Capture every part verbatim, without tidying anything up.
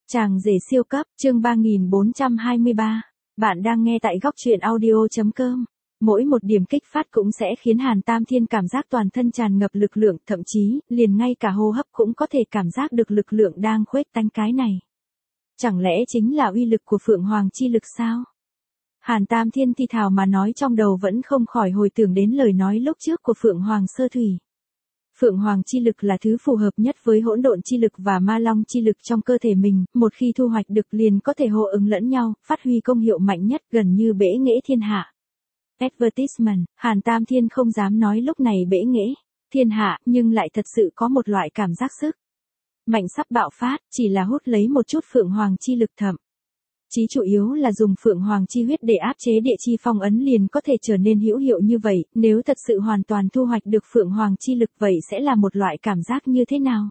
Chàng rể siêu cấp, chương ba nghìn bốn trăm hai mươi ba. Bạn đang nghe tại góc truyện audio chấm com. Mỗi một điểm kích phát cũng sẽ khiến Hàn Tam Thiên cảm giác toàn thân tràn ngập lực lượng, thậm chí, liền ngay cả hô hấp cũng có thể cảm giác được lực lượng đang khuếch tán cái này. Chẳng lẽ chính là uy lực của Phượng Hoàng chi lực sao? Hàn Tam Thiên thì thào mà nói, trong đầu vẫn không khỏi hồi tưởng đến lời nói lúc trước của Phượng Hoàng Sơ Thủy. Phượng Hoàng chi lực là thứ phù hợp nhất với hỗn độn chi lực và ma long chi lực trong cơ thể mình, một khi thu hoạch được liền có thể hô ứng lẫn nhau, phát huy công hiệu mạnh nhất, gần như bẽ nghễ thiên hạ. Advertisement, Hàn Tam Thiên không dám nói lúc này bẽ nghễ thiên hạ, nhưng lại thật sự có một loại cảm giác sức mạnh sắp bạo phát, chỉ là hút lấy một chút Phượng Hoàng chi lực, thậm chí chủ yếu là dùng Phượng Hoàng chi huyết để áp chế địa chi phong ấn liền có thể trở nên hữu hiệu như vậy. Nếu thật sự hoàn toàn thu hoạch được Phượng Hoàng chi lực, vậy sẽ là một loại cảm giác như thế nào?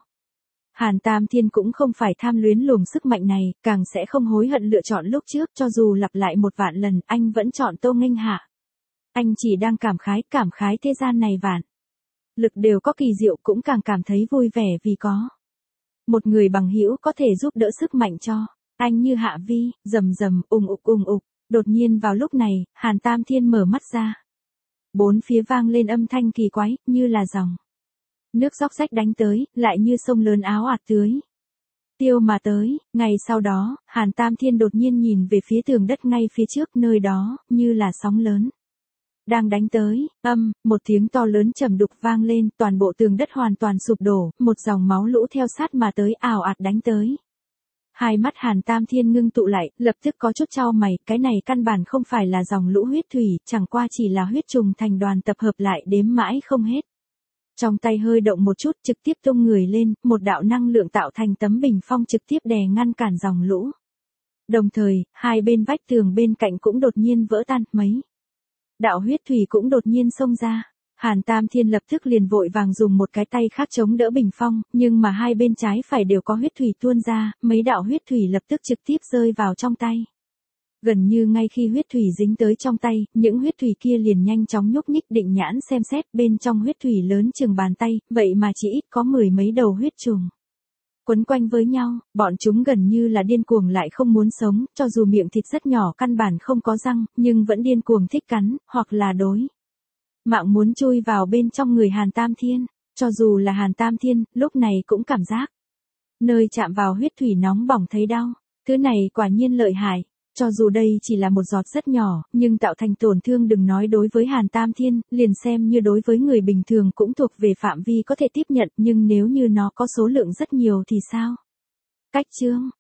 Hàn Tam Thiên cũng không phải tham luyến luồng sức mạnh này, càng sẽ không hối hận lựa chọn lúc trước, cho dù lặp lại một vạn lần, anh vẫn chọn Tô Nghênh Hạ. Anh chỉ đang cảm khái, cảm khái thế gian này vạn lực đều có kỳ diệu, cũng càng cảm thấy vui vẻ vì có một người bằng hữu có thể giúp đỡ sức mạnh cho anh như Hạ Vi. Rầm rầm, ùng ục ùng ục. Đột nhiên vào lúc này, Hàn Tam Thiên mở mắt ra. Bốn phía vang lên âm thanh kỳ quái, như là dòng nước róc rách đánh tới, lại như sông lớn áo ạt tưới tiêu mà tới. Ngay sau đó, Hàn Tam Thiên đột nhiên nhìn về phía tường đất ngay phía trước, nơi đó, như là sóng lớn đang đánh tới. Âm, một tiếng to lớn trầm đục vang lên, toàn bộ tường đất hoàn toàn sụp đổ, một dòng máu lũ theo sát mà tới, ào ạt đánh tới. Hai mắt Hàn Tam Thiên ngưng tụ lại, lập tức có chút chau mày, cái này căn bản không phải là dòng lũ huyết thủy, chẳng qua chỉ là huyết trùng thành đoàn tập hợp lại đếm mãi không hết. Trong tay hơi động một chút, trực tiếp tung người lên, một đạo năng lượng tạo thành tấm bình phong trực tiếp đè ngăn cản dòng lũ. Đồng thời, hai bên vách tường bên cạnh cũng đột nhiên vỡ tan, mấy đạo huyết thủy cũng đột nhiên xông ra. Hàn Tam Thiên lập tức liền vội vàng dùng một cái tay khác chống đỡ bình phong, nhưng mà hai bên trái phải đều có huyết thủy tuôn ra, mấy đạo huyết thủy lập tức trực tiếp rơi vào trong tay. Gần như ngay khi huyết thủy dính tới trong tay, những huyết thủy kia liền nhanh chóng nhúc nhích, định nhãn xem xét, bên trong huyết thủy lớn chừng bàn tay, vậy mà chỉ ít có mười mấy đầu huyết trùng quấn quanh với nhau, bọn chúng gần như là điên cuồng lại không muốn sống, cho dù miệng thịt rất nhỏ căn bản không có răng, nhưng vẫn điên cuồng thích cắn, hoặc là đối mạng muốn chui vào bên trong người Hàn Tam Thiên. Cho dù là Hàn Tam Thiên, lúc này cũng cảm giác nơi chạm vào huyết thủy nóng bỏng thấy đau. Thứ này quả nhiên lợi hại. Cho dù đây chỉ là một giọt rất nhỏ, nhưng tạo thành tổn thương đừng nói đối với Hàn Tam Thiên, liền xem như đối với người bình thường cũng thuộc về phạm vi có thể tiếp nhận, nhưng nếu như nó có số lượng rất nhiều thì sao? Cách chương,